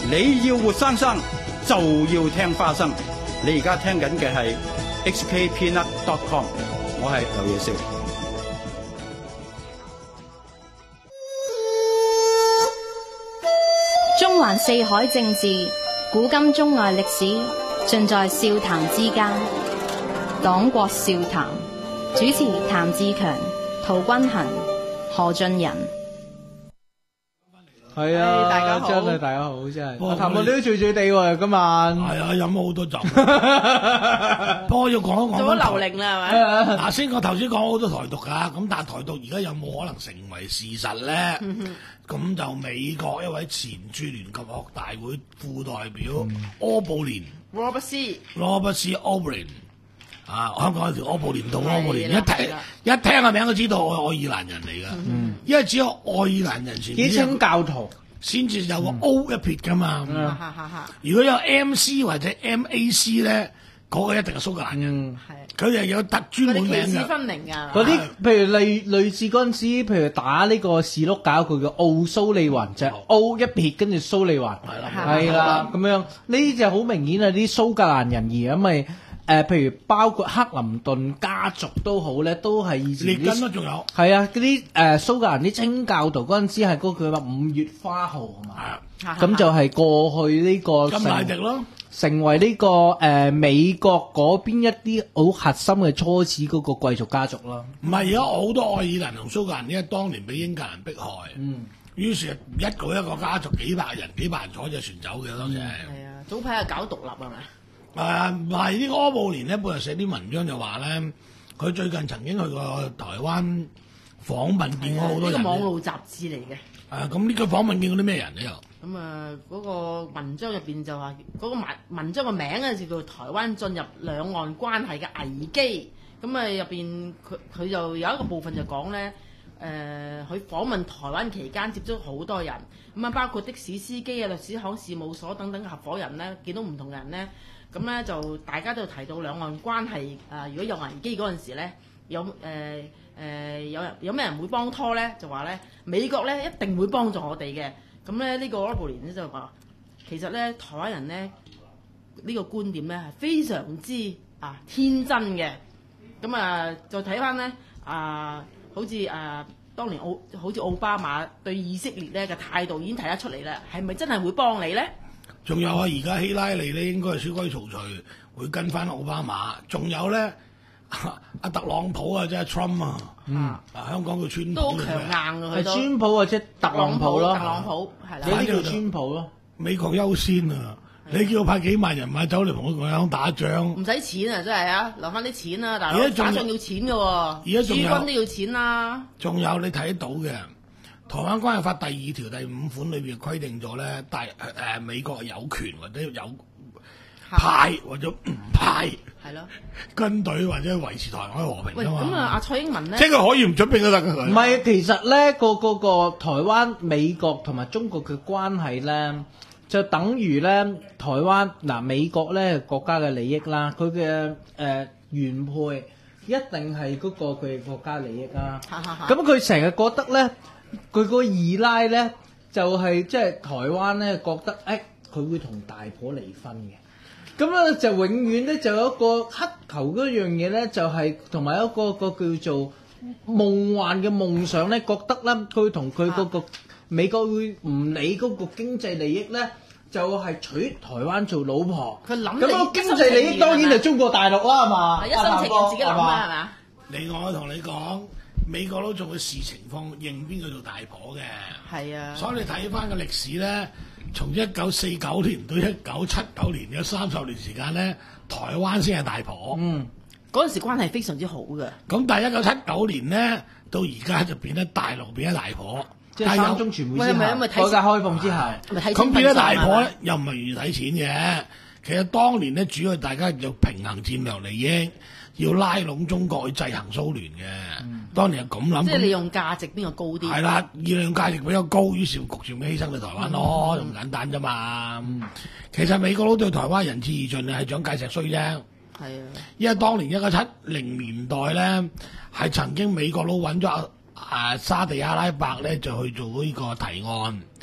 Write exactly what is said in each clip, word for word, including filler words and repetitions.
你要活生生就要聽花生。你而家聽緊嘅係 H K Peanut dot com， 我係劉野少。 中環四海政治，古今中外歷史，盡在笑談之間。黨國笑談，主持譚志強、陶君行、何俊仁。 係啊，大家好，真係大家好，真係。我譚我都醉醉地喎，今晚。 係啊，飲咗好多酒。不過要講一講。 做咗流靈啦，係咪？ 嗱，先我頭先講好多台獨㗎，咁但係台獨而家有冇可能成為事實咧？咁就美國一位前駐聯合國大會副代表柯布連， 羅伯斯， 羅伯斯柯布連。啊！香港有條柯布連道，柯布連一聽一聽個名都知道係愛爾蘭人嚟㗎，嗯、因為只有愛爾蘭人前面啲清教徒先至有個 O 一撇㗎嘛。 嗯、 如果有 M C 或者 M A C 咧，嗰、嗰個一定係蘇格蘭人。佢哋、嗯、有特專門名㗎。 歧視分明㗎。 嗰啲譬如類類似嗰陣時，譬如打呢個士碌搞佢嘅奧蘇利雲就係、O 一撇，跟住蘇利雲係啦，係啦咁樣。呢啲就好明顯係啲蘇格蘭人而因為。誒、呃，譬如包括克林頓家族都好咧，都係以前啲列根都仲有係啊，嗰啲誒蘇格蘭啲清教徒嗰陣時係嗰句話五月花號係嘛，咁就係過去呢、這個甘迺迪咯， 成為呢、這個誒、呃、美國嗰邊一啲好核心嘅初始嗰個貴族家族咯。 唔係，而家好多愛爾蘭同蘇格蘭，因為當年俾英格蘭迫害，嗯，於是一個一個家族幾百人幾百人坐隻船走嘅當時係。 係啊，早排係搞獨立係咪？ 誒唔係呢個柯布連咧，本來寫啲文章就話咧，佢最近曾經去過台灣訪問，見過好多人。呢、這個網絡雜誌嚟嘅。 誒咁呢個訪問見過啲咩人咧又？ 咁啊，嗰個文章入邊就話，嗰、那個文文章個名咧就叫台灣進入兩岸關係嘅危機。咁啊入邊佢佢就有一個部分就講咧，誒、呃、佢訪問台灣期間接觸好多人，咁啊包括的士司機啊、律師行事務所等等嘅合夥人咧，見到唔同嘅人咧。咁咧就大家都提到兩岸關係啊、呃，如果有危機嗰陣時咧，有誒誒、呃呃、有人有咩人會幫拖咧？就話咧美國咧一定會幫助我哋嘅。咁咧呢個柯布連咧就話，其實咧台灣人咧呢、呢個觀點咧係非常之啊天真嘅。咁啊再睇翻咧啊，好似啊當年奧好似奧巴馬對以色列咧嘅態度已經睇得出嚟啦，係咪真係會幫你咧？ 仲有啊！而家希拉里咧應該係蕭規曹隨，會跟翻奧巴馬。仲有咧，阿特朗普啊，即係 Trump 啊，嗯、啊香港叫川普都好強硬㗎，佢都係川普或者特朗普咯， 特朗普係啦， 呢啲叫川普咯。 美國優先啊！你叫我派幾萬人馬走嚟同我講打仗， 唔使錢啊！真係啊，留翻啲錢啊！大佬打仗要錢㗎喎， 而家駐軍都要錢啦。 仲有你睇得到嘅。台灣關係法第二條第五款裏邊規定咗咧，大誒、呃、美國有權或者有派或者唔派，係咯軍隊或者維持台灣和平。 喂，咁啊，阿蔡英文咧， 即係佢可以唔準備都得㗎。 唔係，其實咧個個個台灣、美國同埋中國嘅關係咧，就等於咧台灣嗱、呃、美國咧國家嘅利益啦，佢嘅誒原配一定係嗰個佢國家利益啦。咁佢成日覺得咧。佢個二奶咧就係即係台灣咧覺得誒佢會同大婆離婚嘅，咁咧就永遠咧就有一個乞求嗰樣嘢咧就係同埋一個一個叫做夢幻嘅夢想咧，覺得咧佢同佢嗰個美國會唔理嗰個經濟利益咧，就係、是、娶台灣做老婆。佢諗咁個經濟利益當然係中國大陸啦，係嘛？ 一心情願自己諗啦，係嘛？ 另外我同你講。美國都做嘅視情況認邊個做大婆嘅，係啊，所以你睇翻個歷史咧，從一九四九年到一九七九年有三十年時間咧，台灣先係大婆。嗯， 嗰陣時關係非常之好嘅。 咁但係一九七九年咧，到而家就變咗大陸變咗大婆， 即係三中全會之後，改革開放之後， 咁變咗大婆咧，又唔係完全睇錢嘅。其實當年咧，主要大家就平衡戰略利益。要拉攏中國去制衡蘇聯嘅，嗯、當年係咁諗。 即係利用價值邊個高啲？ 係啦，利用價值比較高，於是焗住咪犧牲到台灣咯，咁、嗯、簡單啫嘛。嗯、其實美國佬對台灣仁至義盡係蔣介石衰啫。係啊，因為當年一九七零年代咧，係曾經美國佬揾咗啊沙地阿拉伯咧，就去做呢個提案，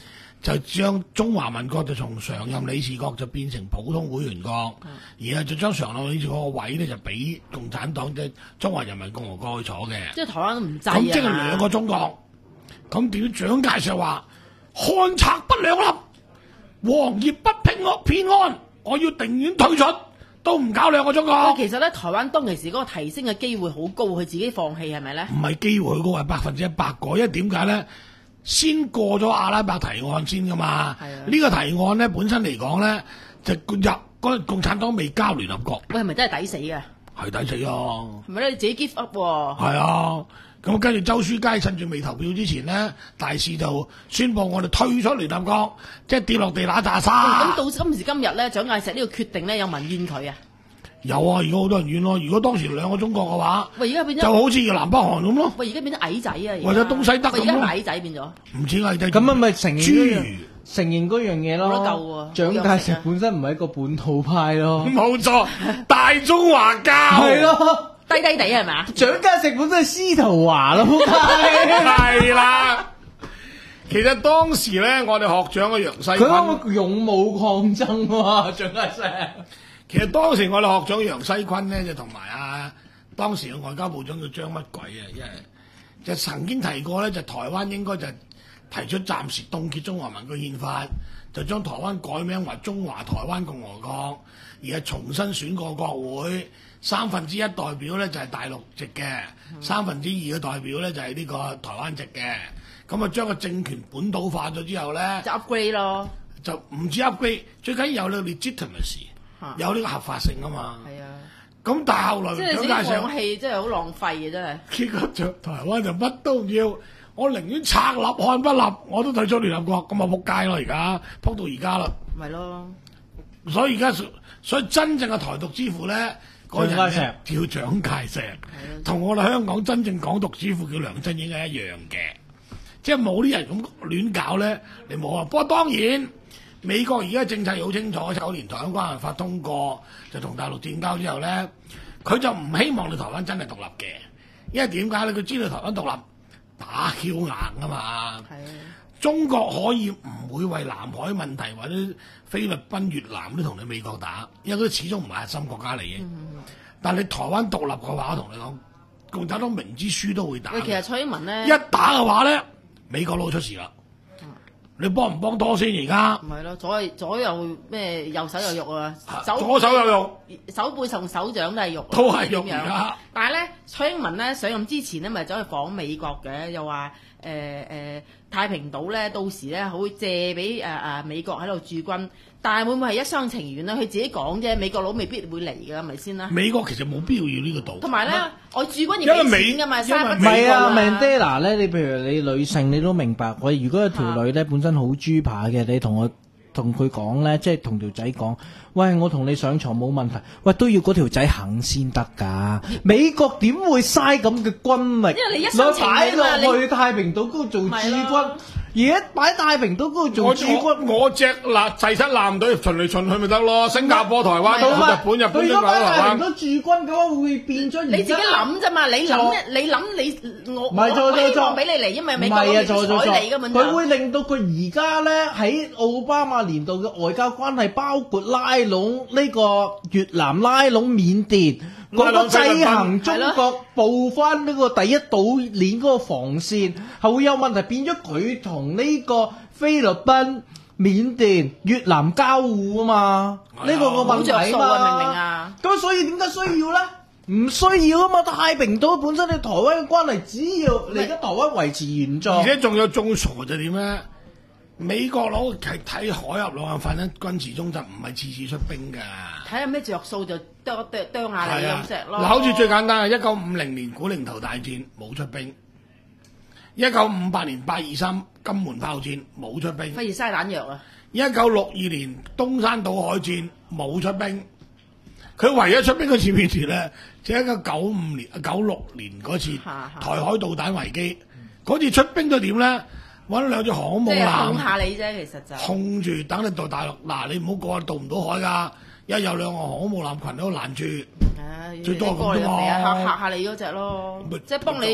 就將中華民國就從常任理事國就變成普通會員國，嗯、然後就將常任理事國個位咧就俾共產黨即係中華人民共和國去坐嘅。 即係台灣都唔制啊！ 咁即係兩個中國。咁點蔣介石話漢賊不兩立，黃頁不平安偏安，我要寧願退出，都唔搞兩個中國。 其實咧，台灣當其時嗰個提升嘅機會好高，佢自己放棄係咪咧？ 唔係機會好高，係百分之一百個，因為點解咧？先過咗阿拉伯提案先噶嘛。呢個提案咧本身嚟講咧，就入嗰個共產黨未交聯合國。 喂，係咪真係抵死嘅？ 係抵死啊！ 係咪咧？你自己 give up 喎？ 係啊。咁跟住周書佳趁住未投票之前咧，大肆就宣佈我哋退出聯合國，即係跌落地揦炸沙。 咁到今時今日咧，蔣介石呢個決定咧，有民怨佢啊？ 有啊，而家好多人怨咯。如果當時兩個中國嘅話， 喂，而家變咗就好似南北韓咁咯。 喂，而家變咗矮仔啊！ 或者東西德咁咯。 而家矮仔變咗。 唔似矮仔。 咁啊，咪承認豬魚承認嗰樣嘢咯。 冇得救喎。 蔣介石本身唔係一個本土派咯。 冇錯，大中華教。 係咯。 低低地係咪？ 蔣介石本身係司徒華咯， 係啦。其實當時咧，我哋學長嘅楊世坤， 佢勇武抗爭喎，蔣介石。 其實當時我哋學長楊世坤咧，就同埋啊當時嘅外交部長叫張乜鬼啊，因為就曾經提過咧，就台灣應該就提出暫時凍結中華民國憲法，就將台灣改名為中華台灣共和國，而係重新選過國會。三分之一代表咧就係大陸籍嘅，三分之二嘅代表咧就係呢個台灣籍嘅。咁啊將個政權本土化咗之後咧， 就 upgrade 咯， 就唔止 upgrade，最緊要有呢個 legitimacy，有呢個合法性啊嘛。係啊。咁但係後來即係自己放棄，真係好浪費嘅真係。 結果就台灣就乜都唔要，我寧願拆立漢不立，我都退出聯合國，咁啊仆街咯而家，仆到而家啦。 咪咯。 所以而家所以真正嘅台獨之父咧。嗰人咧叫蔣介石，同我哋香港真正港獨之父叫梁振英係一樣嘅，即係冇啲人咁亂搞咧，你冇啊。不過當然，美國而家政策好清楚，九年台灣關係法通過，就同大陸斷交之後咧，佢就唔希望你台灣真係獨立嘅，因為點解咧？佢知道台灣獨立打翹硬啊嘛。係啊。中國可以唔會為南海問題或者菲律賓、越南都同你美國打，因為佢始終唔係核心國家嚟嘅。嗯、但係你台灣獨立嘅話，我同你講，共產黨明知輸都會打。 其實蔡英文咧， 一打嘅話咧，美國佬出事啦。嗯、你幫唔幫多先而家？ 唔係咯，左左右咩右手有肉啊，手左手有肉， 手背同手掌都係肉， 都係肉而家。 但係咧，蔡英文咧上任之前咧，咪走去訪美國嘅，又話。誒誒、呃、太平島咧，到時咧會借俾誒誒美國喺度駐軍，但係會唔會係一廂情願咧？佢自己講啫，美國佬未必會嚟㗎，係咪先啦？美國其實冇必要要呢個島。同埋咧，我駐軍要俾錢㗎嘛，嘥乜唔係啊 Mandela 咧，你譬如你女性，你都明白。我如果有條女咧本身好豬扒嘅，你同我同佢講咧，即係同條仔講。喂，我同你上床冇問題，喂都要嗰條仔肯先得㗎。美國點會嘥咁嘅軍力？ 因為你一廂情願嘛，你擺落去太平島嗰度做駐軍，而家擺太平島嗰度做駐軍， 我隻嗱第七艦隊巡嚟巡去咪得咯？新加坡、台灣、日本、日本、 如果擺太平島駐軍嘅話，會變咗。 你自己諗啫嘛，你諗你諗你我我希望俾你嚟，因為美國佬唔睬你㗎嘛。 佢會令到佢而家咧喺奧巴馬年度嘅外交關係，包括拉攏呢個越南、拉攏緬甸，嗰個制衡中國步翻呢個第一島鏈嗰個防線，係會有問題，變咗佢同呢個菲律賓、緬甸、越南交互啊嘛，呢個個問題啊嘛， 明唔明啊？ 咁所以點解需要咧？唔需要啊嘛！太平島本身你台灣嘅關係，只要你而家台灣維持原狀， 而且仲有仲傻就點咧？美國佬係睇海峽兩岸發生軍事衝突，唔係次次出兵㗎。 睇下咩着數就啄啄啄下你咁石咯。 嗱，好似最簡單啊，一九五零年古寧頭大戰冇出兵，一九五八年八二三金門炮戰冇出兵， 費事嘥彈藥啊！ 一九六二年東山島海戰冇出兵，佢唯一出兵嗰次邊時咧，就係一九九五年、九六年嗰次台海導彈危機，嗰次出兵都點咧？揾兩隻航空母艦，即係控下你啫，其實就控住等你到大陸。嗱，你唔好過渡唔到海㗎，一有兩個航空母艦群喺度攔住， 啊、 最多咁啫嘛，嚇嚇下你嗰隻咯，即係幫你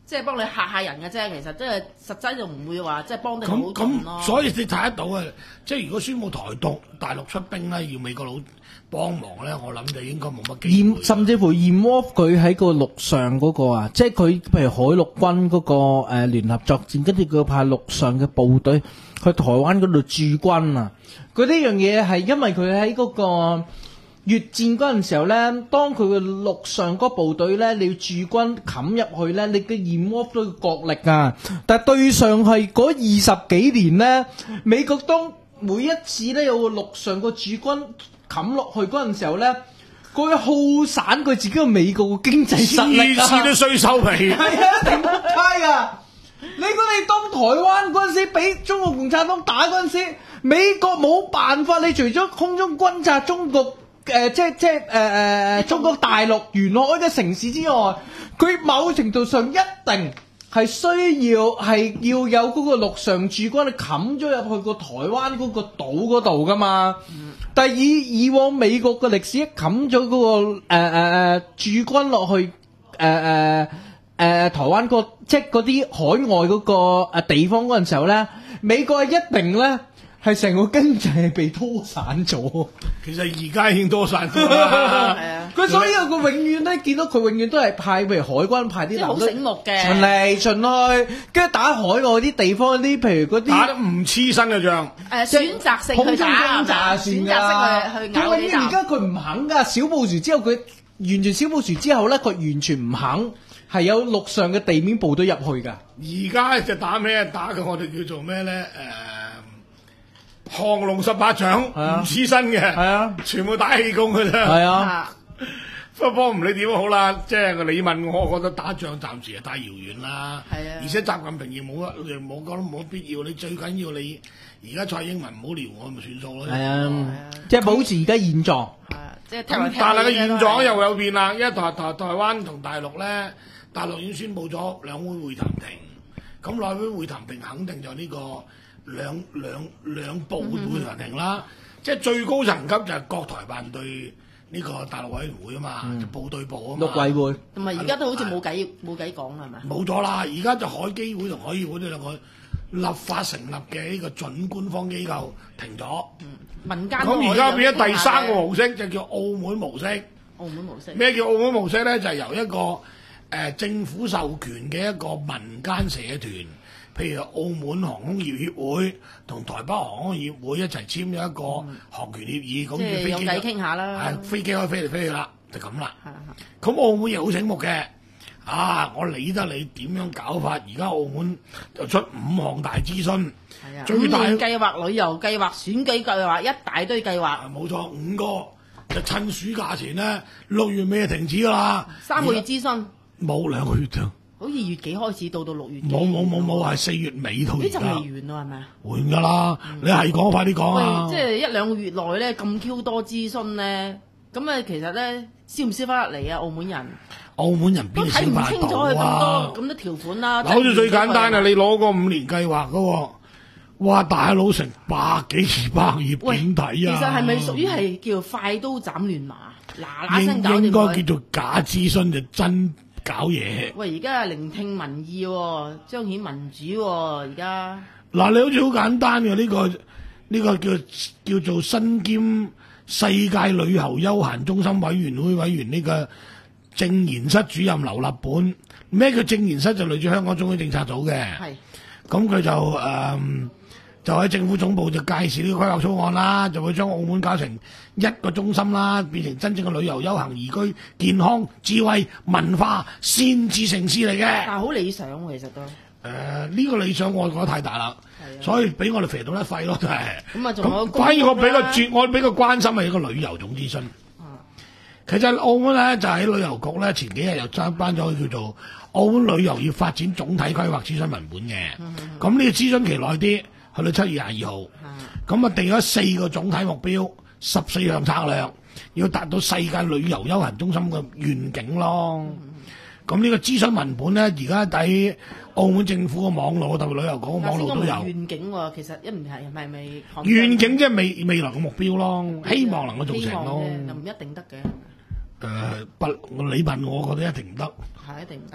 即係幫你嚇下人嘅啫，其實即係實際就唔會話即係幫得好盡咁咯。 咁，所以你睇得到啊！即係如果宣布台獨大陸出兵咧，要美國佬幫忙咧，我諗就應該冇乜機會。 驗甚至乎 involve 佢喺個陸上嗰、那個啊，即係佢譬如海陸軍嗰、那個誒、呃、聯合作戰，跟住佢派陸上嘅部隊去台灣嗰度駐軍啊。佢呢樣嘢係因為佢喺嗰個越戰嗰陣時候咧，當佢嘅陸上嗰部隊咧，你要駐軍冚入去咧，你嘅 involve 到個國力啊。但係對上係嗰二十幾年咧，美國當每一次咧有個陸上個駐軍冚落去嗰陣時候咧，佢耗散佢自己個美國嘅經濟實力啊， 次次都衰收皮。 係啊，一定仆街啊！你估你當台灣嗰陣時，俾中國共產黨打嗰陣時，美國冇辦法，你除咗空中轟炸中國誒、呃，即係即係誒誒中國大陸沿海嘅城市之外，佢某程度上一定係需要係要有嗰個陸上駐軍，你冚咗入去個台灣嗰個島嗰度噶嘛。嗯、但係以以往美國嘅歷史一冚咗嗰個誒誒誒駐軍落去誒誒。呃呃誒、呃，台灣個即係嗰啲海外嗰個誒地方嗰陣時候咧，美國係一定咧係成個經濟係被拖散咗。 其實而家已經拖散咗啦。 係啊， 佢所以佢永遠咧見到佢永遠都係派譬如海軍派啲好醒目嘅巡嚟巡去，跟住打海外啲地方啲，譬如嗰啲打得唔黐身嘅仗。 誒，選擇性去打， 打選擇性去去咬呢啲。 而家佢唔肯噶，小布殊之後佢完全小布殊之後咧，佢完全唔肯。係有陸上嘅地面部隊入去㗎。 而家就打咩？打嘅我哋叫做咩咧？誒，降龍十八掌唔黐身嘅，係啊，全部打氣功嘅啫。 係啊， 不過唔理點好啦，即係你問我，我覺得打仗暫時係太遙遠啦。係啊，而且習近平亦冇乜，冇覺得冇必要。你最緊要你而家蔡英文唔好撩我，咪算數咯。係啊， 即係保持而家現狀。 係啊，即係咁，但係個現狀又有變啦。因為台台台灣同大陸咧。大陸已經宣布咗兩會會談停，咁內會會談停肯定就呢個兩兩兩部會談停啦。嗯、即係最高層級就係國台辦對呢個大陸委員會啊嘛，嗯、就部對部啊嘛。 陸委會同埋而家都好似冇計冇計講係咪？ 冇咗啦，而家就海基會同海議會呢兩個立法成立嘅呢個準官方機構停咗。嗯、民間咁而家變咗第三個模式，就叫澳門模式。 澳門模式咩叫澳門模式咧？就係、是、由一個誒、呃、政府授權嘅一個民間社團，譬如澳門航空業協會同台北航空業會一齊簽咗一個航權協議，咁、嗯、 即係有偈傾下啦。係飛機可以飛嚟飛去啦，就咁啦。咁澳門又好醒目嘅，啊！我理得你點樣搞法，而家澳門就出五項大諮詢， 啊、最大計劃、旅遊計劃、選舉計劃，一大堆計劃。 冇錯，五個就趁暑假前咧，六月尾就停止㗎啦。 三個月諮詢。冇兩個月啫， 好似月幾開始到到六月幾。 冇冇冇冇，係四月尾到而家。 呢就未完咯，係咪啊？ 完㗎啦！嗯、你係講快啲講啊！ 即係一兩個月內咧咁 Q 多諮詢咧，咁啊其實咧燒唔燒翻入嚟啊？澳門人， 澳門人邊睇唔清楚佢咁多咁多條款啦。好似最簡單啊！你攞個五年計劃㗎喎，哇大佬成百幾二百頁點睇啊！ 其實係咪屬於係叫快刀斬亂麻？嗱嗱聲搞掂佢。 應該叫做假諮詢就真搞嘢。 喂，而家係聆聽民意喎，彰顯民主喎，而家。 嗱，你好似好簡單嘅呢、呢個呢、呢個叫叫做身兼世界旅遊休閒中心委員會委員呢個政研室主任劉立本。咩叫政研室？就類似香港中央政策組嘅。係是。咁佢就誒。嗯就喺政府總部就介紹呢個規劃草案啦，就會將澳門搞成一個中心啦，變成真正嘅旅遊、休閒、宜居、健康、智慧、文化、先至城市嚟嘅。 但係好理想喎，其實都。誒、 呃，呢、這個理想我覺得太大啦，的所以俾我哋肥到一廢咯，真係。咁啊，仲有。反而我比較絕，我比較關心係一個旅遊總諮詢。嗯、其實澳門咧就喺旅遊局咧前幾日又爭頒咗叫做澳門旅遊業發展總體規劃諮詢文本嘅。咁呢、嗯、個諮詢期耐啲。去到七月廿二號，咁啊定咗四個總體目標，十四項策略，要達到世界旅遊休閒中心嘅願景咯。咁呢、嗯、個諮詢文本咧，而家喺澳門政府嘅網絡，特別旅遊局嘅網絡都有。願景喎，其實一唔係係咪咪？ 願景即係未未來嘅目標咯，希望能夠做成咯。 就唔一定得嘅。 誒、呃，不，你問我覺得一定唔得。 係一定唔得。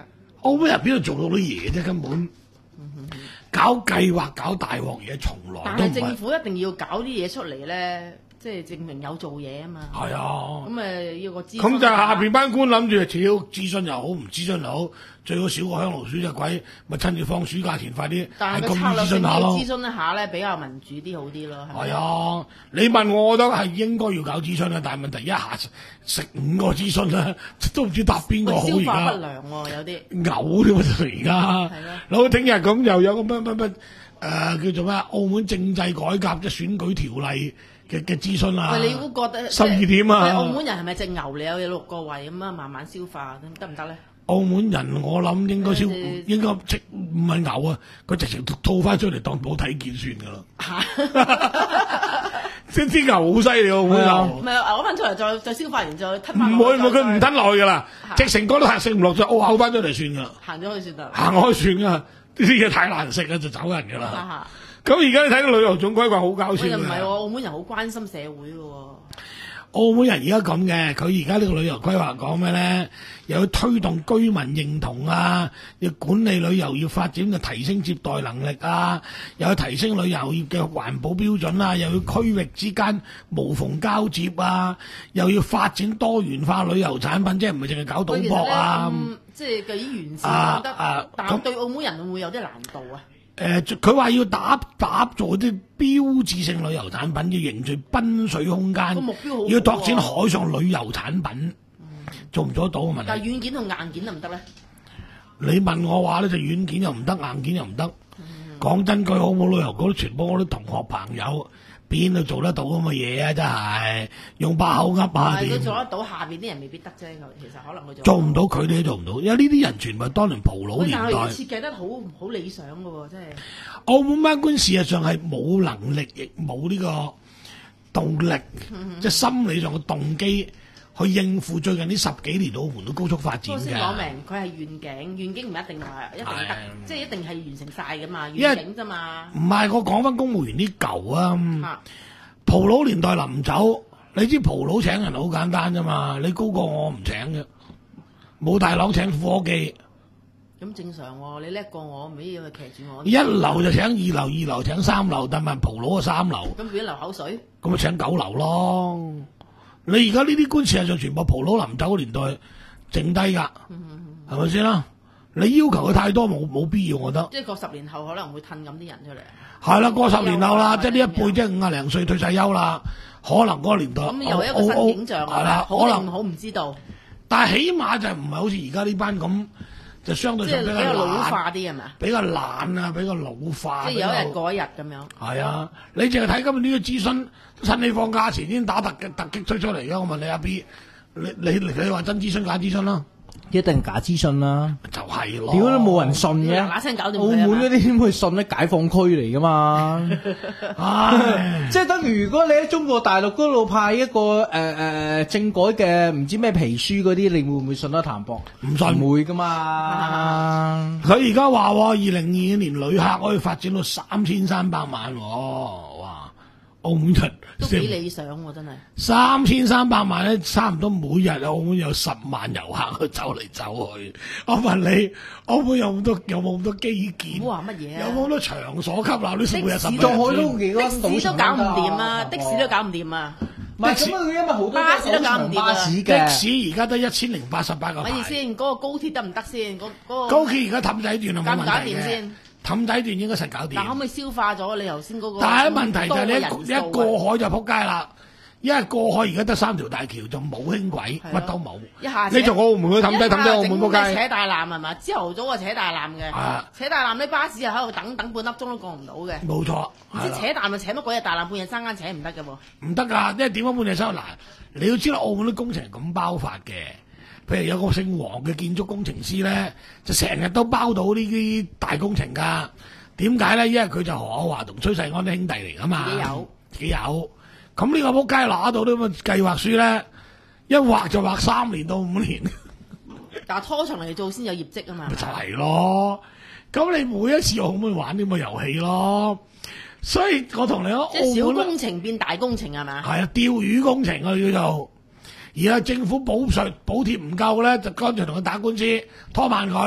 澳門人邊度做到啲嘢啫？根本搞計劃、搞大鑊嘢，從來都唔係。 但係政府一定要搞啲嘢出嚟咧，即係證明有做嘢啊嘛。係啊，咁誒要個諮詢。 咁就下邊班官諗住，只要諮詢又好，唔諮詢又好，最好少個香爐鼠隻鬼，咪趁住放暑假前快啲係咁諮詢下咯。 諮詢一下咧，比較民主啲好啲咯。 係啊，你問我，我覺得係應該要搞諮詢啊，但係問題一下食五個諮詢咧，都唔知答邊個好而家。消化不良喎，有啲嘔添喎，而家。係咯。老聽日咁又有個乜乜乜誒叫做咩？澳門政制改革即係選舉條例嘅嘅諮詢啊！ 喂，你會覺得十二點啊？ 澳門人係咪隻牛？你有六個胃咁啊，慢慢消化得唔得咧？ 澳門人我諗應該消應該即唔係牛啊，佢直情吐翻出嚟當冇睇見算㗎啦。即啲牛好犀利喎，澳門牛。唔係嘔翻出嚟，再再消化完再吞翻。唔會唔會，佢唔吞落去㗎啦，直情嗰度食唔落就嘔嘔翻出嚟算㗎啦。行咗去算得。行開算㗎，呢啲嘢太難食啦，就走人㗎啦。咁而家你睇到旅遊總規劃好搞笑嘅。唔係喎，澳門人好關心社會㗎喎。澳門人而家咁嘅，佢而家呢個旅遊規劃講咩咧？又要推動居民認同啊，要管理旅遊業發展，就提升接待能力啊，又要提升旅遊業嘅環保標準啊，又要區域之間無縫交接啊，又要發展多元化旅遊產品，即係唔係淨係搞賭博啊？ 嗯、即係幾完善得、啊啊，但係對澳門人會唔會有啲難度啊？ 誒、呃，佢話要打打造啲標誌性旅遊產品，要凝聚濱水空間， 目標好好要拓展海上旅遊產品，嗯、做唔做得到啊？問題。 但係軟件同硬件得唔得咧？ 你問我話咧，就軟件又唔得，硬件又唔得。講、嗯、真句，澳門旅遊嗰啲全部我啲同學朋友。邊度做得到咁嘅嘢啊！真係用把口噏下。 但係佢做得到，下邊啲人未必得啫。其實可能佢做唔到，佢哋都做唔到，因為呢啲人全部當年葡佬年代。 但係設計得好好理想嘅喎，真係。 澳門班官事實上係冇能力，亦冇呢個動力，嗯、即係心理上嘅動機去應付最近呢十幾年澳門都高速發展嘅。 先講明，佢係願景，願景唔一定話一定得，即係一定係完成晒㗎嘛，願景啫嘛。唔係， 我講翻公務員啲舊啊，葡佬年代臨走，你知葡佬請人好簡單啫嘛，你高過我唔請嘅，冇大佬請副伙計。 咁正常喎、哦，你叻過我，唔要佢騎住我。 一流就請二流，二流請三流，但係葡佬啊三流。 咁變咗流口水？ 咁咪請九流咯。你而家呢啲官事實上全部葡佬臨走嘅年代剩低㗎，係咪先啦？你要求佢太多冇冇必要，我覺得。 即係過十年後可能會褪咁啲人出嚟。 係啦，過十年後啦，即係呢一輩即係五廿零歲退晒休啦，可能嗰個年代。 咁又一個新景象係啦，可能好唔知道。 但係起碼就唔係好似而家呢班咁，就相對上比較比較老化啲係咪？ 比較懶啊，比較老化。 即係有一日過一日咁樣。係啊，你淨係睇今日呢個諮詢，趁你放假前先打突擊突擊推出嚟嘅。我問你阿 B，你你你話真諮詢假諮詢啦？ 一定假諮詢啦， 就係咯， 屌都冇人信嘅， 嗱嗱聲搞掂佢。 澳門嗰啲點會信咧？解放區嚟噶嘛，即係等於如果你喺中國大陸嗰度派一個誒誒、呃、政改嘅唔知咩皮書嗰啲，你會唔會信得譚博？ 唔信， 唔會噶嘛。 佢而家話二零二二年旅客可以發展到三千三百萬，哇！澳門人都幾理想喎，真係三千三百萬咧，差唔多每日澳門有十萬遊客去走嚟走去。我問你，澳門有冇咁多有冇咁多基建？ 唔好話乜嘢啊！ 有冇咁多場所吸納啲每日十萬？ 上海都幾多的士都搞唔掂啊！的士都搞唔掂啊！ 唔係咁啊，因為好多巴士都搞唔掂啊！ 的士而家得一千零八十八個牌。 咪住先，嗰個高鐵得唔得先？嗰嗰個高鐵而家氹仔段啊冇問題嘅。搞唔搞掂先？氹仔段應該實搞掂。 但可唔可以消化咗你頭先嗰個？ 但係問題就係你一一過海就撲街啦，因為過海而家得三條大橋，就冇輕軌，乜都冇。 一下你從澳門去氹仔，氹仔澳門撲街。 扯大纜係嘛？朝頭早啊扯大纜嘅，扯大纜啲巴士又喺度等等半粒鐘都過唔到嘅。 冇錯。 唔知扯大咪扯乜鬼嘢大纜，半夜三更扯唔得嘅喎。 唔得㗎，因為點解半夜三更嗱？你要知道澳門啲工程係咁包法嘅。譬如有個姓黃嘅建築工程師咧，就成日都包到呢啲大工程㗎。點解咧？因為佢就何厚華同崔世安啲兄弟嚟㗎嘛。自己有，自己有。咁呢個仆街拿到啲咁嘅計劃書咧，一畫就畫三年到五年。 但係拖長嚟做先有業績啊嘛。咪就係咯。咁你每一次可唔可以玩啲咁嘅遊戲咯？所以我同你講， 即係小工程變大工程係嘛？ 係啊，釣魚工程啊叫做。而家政府補稅補貼唔夠咧，就乾脆同佢打官司拖慢佢，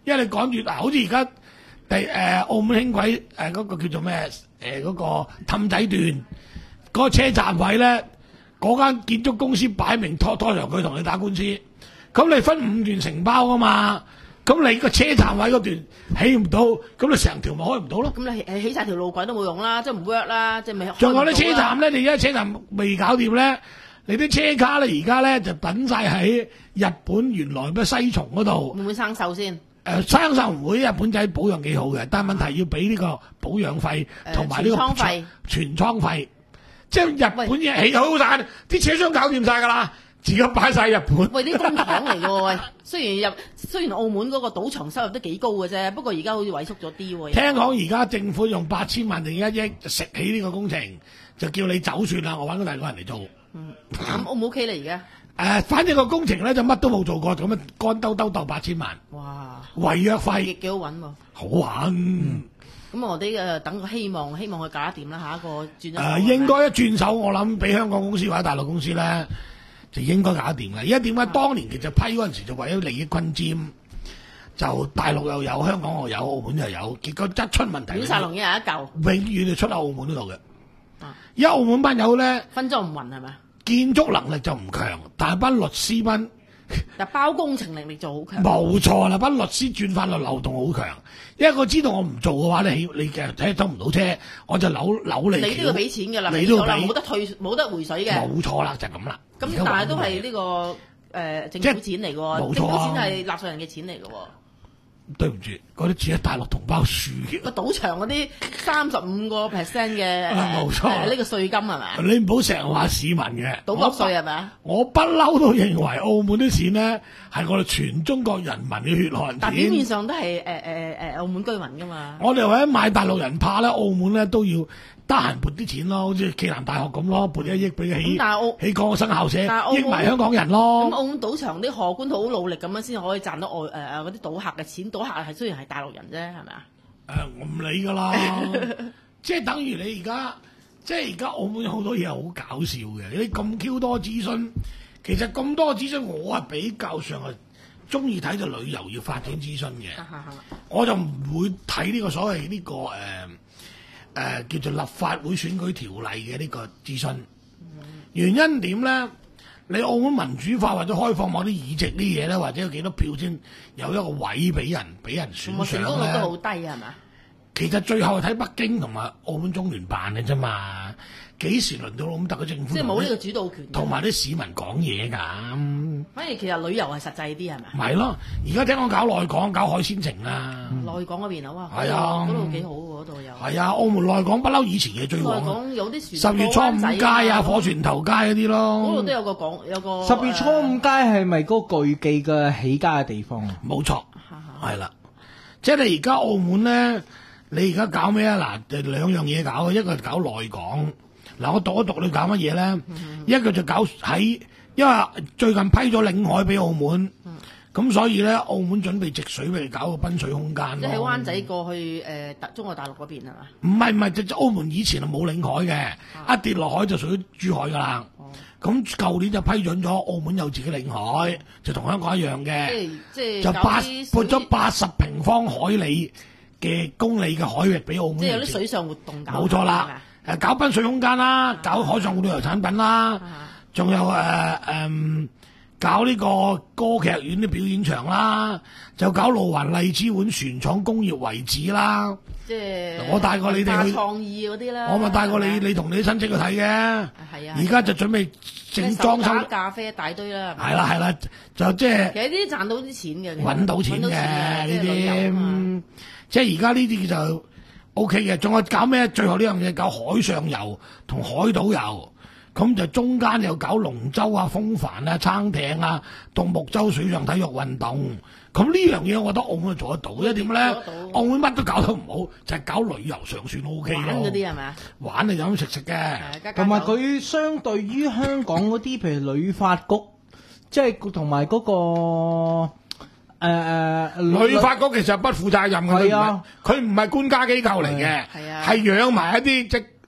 因為你趕住嗱，好似而家第誒澳門輕軌誒嗰個叫做咩誒嗰個氹仔段嗰、嗰個車站位咧，嗰間建築公司擺明拖拖長佢同你打官司，咁你分五段承包啊嘛。咁你個車站位嗰段起唔到，咁你成條咪開唔到咯？ 咁你起起曬條路軌都冇用啦，即係唔 work 啦，即係未。 仲有啲車站咧，你而家車站未搞掂咧，你啲車卡咧而家咧就等晒喺日本原來咩西松嗰度。 會唔會生鏽先？誒、 呃、生鏽唔會，日本仔保養幾好嘅，但係問題要俾呢個保養費同埋呢個全倉費。 全倉費，即係日本嘢起好曬，啲車廂搞掂晒㗎啦。自己擺晒日本， 喂啲工廠嚟嘅喎，喂，雖然入雖然澳門嗰個賭場收入都幾高嘅啫，不過而家好似萎縮咗啲喎。 聽講而家政府用八千萬定一億食起呢個工程，就叫你走算啦，我揾個第二個人嚟做。 嗯，咁 O 唔 OK 咧而家？誒、 呃，反正個工程咧就乜都冇做過，咁啊乾兜兜鬥八千萬。 哇！ 違約費幾好揾喎。 好揾。咁、 嗯、我哋誒等個希望，希望佢搞得掂啦，下一個轉咗手。誒、 呃，應該一轉手，我諗俾香港公司或者大陸公司咧。就應該搞掂嘅。而家點解當年其實批嗰陣時就為咗利益均沾，就大陸又有，香港又有，澳門又有，結果一出問題，亂晒龍一人一嚿，永遠就出喺澳門嗰度嘅。因為澳門班友咧分裝唔勻係咪？ 建築能力就唔強，但係班律師班， 但包工程能力就好強。 冇錯啦，班律師轉法律漏洞好強，因為佢知道我唔做嘅話，你你嘅睇走唔到車，我就扭扭你。 你都要俾錢㗎啦， 你都要俾， 冇得退，冇得回水嘅。 冇錯啦，就係咁啦。 咁但係都係呢、這個誒、呃、政府錢嚟嘅喎，政府錢係納稅人嘅錢嚟嘅喎。 對唔住，嗰啲錢喺大陸同胞輸嘅。 個賭場嗰啲三十五個 percent 嘅冇錯，呢、 呢個稅金係咪？ 你唔好成日話市民嘅賭博稅係咪啊？ 我不嬲都認為澳門啲錢咧係我哋全中國人民嘅血汗錢。 但表面上都係誒誒誒澳門居民㗎嘛。 我哋為咗買大陸人怕咧，澳門咧都要得閒撥啲錢咯，好似暨南大學咁咯，撥一億俾佢起起個新校舍，益埋香港人咯。 咁澳門賭場啲荷官好努力咁樣先可以賺到外誒誒嗰啲賭客嘅錢，賭客係雖然係大陸人啫，係咪啊？ 誒、呃，我唔理㗎啦，即係等於你而家，即係而家澳門有好多嘢好搞笑嘅，你咁 Q 多諮詢，其實咁多諮詢，我係比較上係中意睇就旅遊業發展諮詢嘅，我就唔會睇呢個所謂呢、這個誒。呃誒、呃、叫做立法會選舉條例嘅呢個諮詢，原因點咧？你澳門民主化或者開放某啲議席啲嘢咧，或者有幾多票先有一個位俾人俾人選上咧？ 成功率都好低係嘛？ 其實最後係睇北京同埋澳門中聯辦嘅啫嘛。幾時輪到澳門特區政府？ 即係冇呢個主導權。同埋啲市民講嘢㗎。 反而其實旅遊係實際啲係咪？ 唔係咯，而家聽講搞內港搞海鮮城啊。 嗯、內港嗰邊啊，哇！ 係啊， 嗰度幾好喎，嗰度有。係啊，澳門內港不嬲以前嘅最旺。 內港有啲船。 十月初五街啊，火船頭街嗰啲咯。 嗰度都有個港，有個。 十月初五街係咪嗰個巨記嘅起家嘅地方啊？ 冇錯，係啦。即係你而家澳門咧，你而家搞咩啊？嗱，就兩樣嘢搞，一個就搞內港。嗱，我讀一讀你搞乜嘢咧？嗯、一個就搞喺，因為最近批咗領海俾澳門，咁、嗯、所以咧，澳門準備直水俾你搞個濱水空間。 即係喺灣仔過去誒、呃、中國大陸嗰邊係嘛？ 唔係唔係，就澳門以前係冇領海嘅、啊，一跌落海就屬於珠海㗎啦。咁、哦、舊年就批准咗澳門有自己領海，就同香港一樣嘅。即係即係就八撥咗八十平方海里嘅公里嘅海域俾澳門。即係有啲水上活動搞。冇錯啦。誒搞濱水空間啦，搞海上旅遊產品啦，仲有誒誒、呃嗯、搞呢個歌劇院啲表演場啦，就搞路環荔枝碗船廠工業遺址啦。即係我帶過你哋去創意嗰啲啦。 我咪帶過你，你同你啲親戚去睇嘅。係啊。而家就準備整裝修。咖啡一大堆啦。係啦係啦，就即係。其實呢啲賺到啲錢嘅。揾到錢嘅呢啲，即係而家呢啲就。O K 嘅，仲有搞咩？最後呢樣嘢搞海上遊同海島遊，咁就中間又搞龍舟啊、風帆啊、撐艇啊、獨木舟水上體育運動。咁呢樣嘢，我覺得澳門做得到。因為點咧？澳門乜都搞得唔好，就係、是、搞旅遊尚算 O K 咯。玩嗰啲係咪啊？玩係飲食食嘅， 同埋佢相對於香港嗰啲，譬如旅發局，即係同埋嗰個。誒、呃、誒， 旅發局其實不負責任嘅，佢唔係佢唔係官家機構嚟嘅，係、嗯、養埋一啲即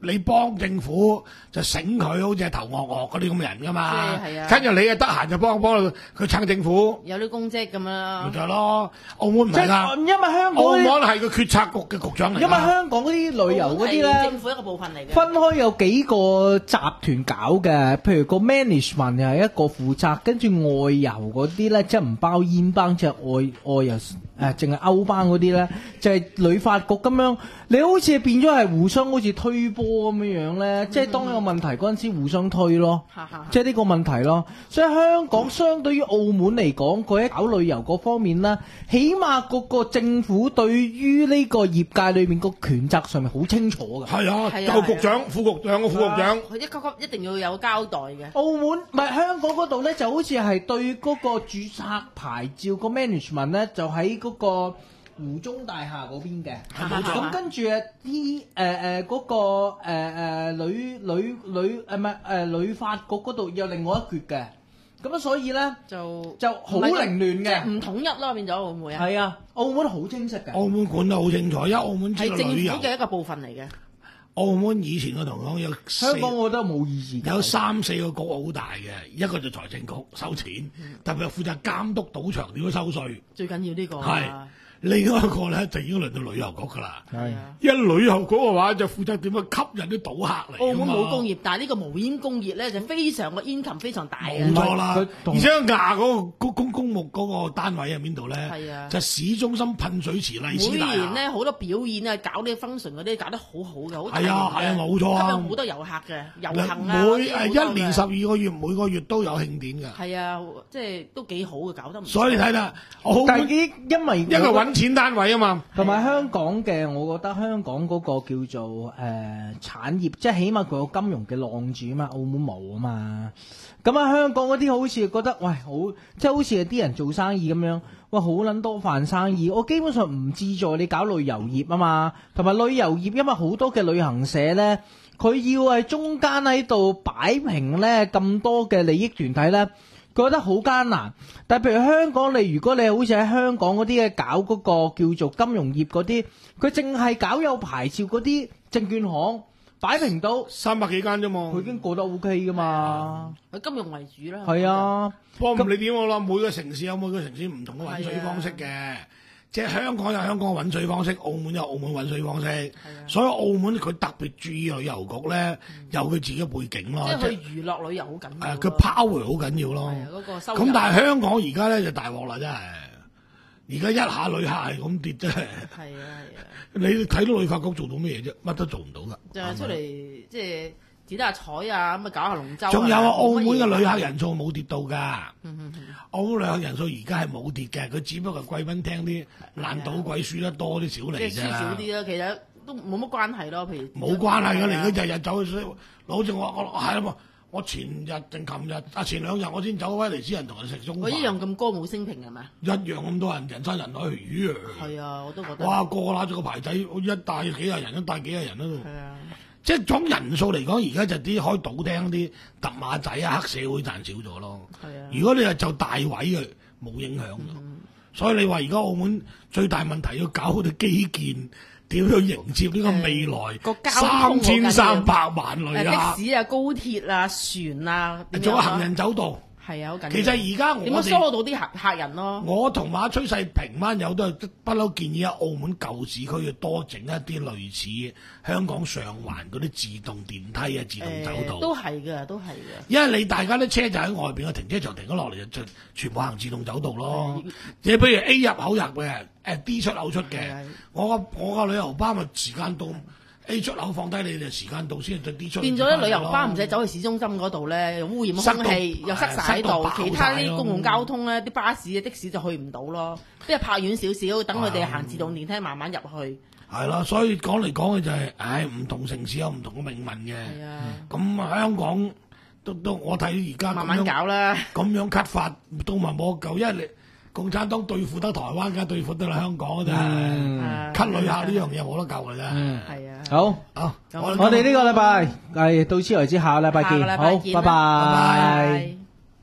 你幫政府就醒佢，好似係頭惡惡嗰啲咁嘅人噶嘛。 係啊， 跟住你啊得閒就幫幫佢撐政府， 有啲公職咁樣啦。 咪就係咯，澳門唔係㗎， 因為香港澳門係個決策局嘅局長嚟㗎。 因為香港嗰啲旅遊嗰啲咧， 政府一個部分嚟嘅。 分開有幾個集團搞嘅，譬如個 management 又係一個負責，跟住外遊嗰啲咧，即係唔包煙班，即係外外遊誒，淨係歐班嗰啲咧，就係旅發局咁樣。你好似變咗係互相好似推波咁樣樣咧，即係當有問題嗰陣時互相推咯，即係呢個問題咯。所以香港相對於澳門嚟講，佢喺搞旅遊嗰方面咧，起碼個個政府對於呢個業界裏面個權責上面好清楚㗎。 係啊，有局長、副局長個副局長， 佢一級級一定要有交代嘅。 澳門唔係香港嗰度咧，就好似係對嗰個註冊牌照個 management 咧，就喺嗰個湖中大廈嗰邊嘅。咁跟住啊啲誒誒嗰個誒誒旅旅旅誒唔係誒旅發局嗰度有另外一橛嘅。咁啊，所以咧就就好凌亂嘅， 唔統一咯，變咗會唔會啊？ 係啊，澳門好清晰嘅。 澳門管得好清楚，因為澳門係政府嘅一個部分嚟嘅。 澳門以前我同講有香港，我覺得冇意義。 有三四個局好大嘅，一個就財政局收錢， 嗯、 特別係負責監督賭場點樣收稅。 最緊要呢個係。另外一個咧就已經輪到旅遊局㗎啦， 係啊！ 一旅遊局嘅話就負責點樣吸引啲賭客嚟。 澳門冇工業，但係呢個無煙工業咧就非常個 income 非常大嘅。 冇錯啦，而且亞嗰個公公務嗰個單位喺邊度咧？係啊，就市中心噴水池麗斯大廈。每年咧好多表演啊，搞啲 function 嗰啲搞得好好嘅，好大嘅。係啊係啊，冇錯啊！吸引好多遊客嘅遊行啊，每誒一年十二個月每個月都有慶典嘅。係啊，即係都幾好嘅，搞得唔錯。 所以你睇啦， 但係因為一個揾錢單位啊嘛。 同埋香港嘅，我覺得香港嗰個叫做誒、呃、產業，即係起碼佢有金融嘅浪住啊嘛，澳門冇啊嘛。咁啊，香港嗰啲好似覺得喂好，即係好似係啲人做生意咁樣，喂好撚多飯生意。我基本上唔資助你搞旅遊業啊嘛，同埋旅遊業，因為好多嘅旅行社咧，佢要係中間喺度擺平咧咁多嘅利益團體咧。覺得好艱難，但係譬如香港，你如果你好似喺香港嗰啲嘅搞嗰個叫做金融業嗰啲，佢淨係搞有牌照嗰啲證券行，擺平到三百幾間啫嘛， 佢已經過得 O K 噶嘛， 佢金融為主啦。 係啊， 不過唔理點我啦，每個城市有每個城市唔同嘅揾水方式嘅。即係香港有香港嘅揾水方式，澳門有澳門揾水方式，所以澳門佢特別注意旅遊局咧，有佢自己嘅背景咯。 即係佢娛樂旅遊好緊要。 誒，佢 power 好緊要咯。 嗰個收入。 咁但係香港而家咧就大鑊啦，真係。而家一下旅客係咁跌真係。係啊係啊。你睇到旅發局做到咩嘢啫？乜都做唔到㗎。 就係出嚟即係。指得下彩啊，咁啊搞下龍舟。 仲有啊，澳門嘅旅客人數冇跌到㗎。澳門旅客人數而家係冇跌嘅，佢只不過係貴賓廳啲爛賭鬼輸得多啲少嚟啫。即係輸少啲啦，其實都冇乜關係咯。譬如冇關係㗎，嚟佢日日走去，好似我我係啊嘛，我前日定琴日啊前兩日我先走威尼斯人同人食中飯。我一樣咁歌舞升平係咪？一樣咁多人，人山人海魚啊！係啊，我都覺得。哇！個個攞住個牌仔，一帶幾廿人，一帶幾廿人喺度。係啊。即係總人數嚟講，而家就啲開賭廳啲特馬仔啊，黑社會賺少咗咯。係啊，如果你係就大位嘅，冇影響嘅。嗯、所以你話而家澳門最大問題要搞好啲基建，點樣迎接呢個未來三千三百萬旅客？的士啊、高鐵啊、船啊，仲有行人走道。係啊，好緊要。其實而家我點樣疏到啲客客人咯？我同馬趨勢平灣友都係不嬲建議喺澳門舊市區要多整一啲類似香港上環嗰啲自動電梯啊、自動走道。都係嘅，都係嘅。因為你大家啲車就喺外邊嘅停車場停咗落嚟，就全部行自動走道咯。你譬如 A 入口入嘅，誒 D 出口出嘅。我個我個旅遊巴咪時間到。A 出口放低你哋時間到先，再 D 出變咗啲旅遊巴唔使走去市中心嗰度咧，又污染空氣，又塞晒喺度。其他啲公共交通咧，啲巴士啊、的士就去唔到咯。即係拍遠少少，等佢哋行自動電梯慢慢入去。係啦，所以講嚟講去就係，唉，唔同城市有唔同嘅命運嘅。係啊，咁香港都都我睇而家慢慢搞啦，咁樣 cut 法都咪冇夠，因為你共產黨對付得台灣，梗係對付得啦香港嘅啫。cut 旅客呢樣嘢冇得救嘅啫。係啊。好，好，我哋呢個禮拜係到此為止，下個禮拜見。好，拜拜。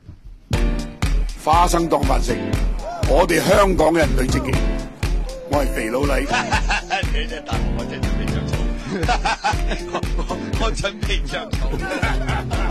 花生當飯食，我哋香港人最積極。我係肥佬黎。你真係大鑊，我真係準備着草。 我我準備着草。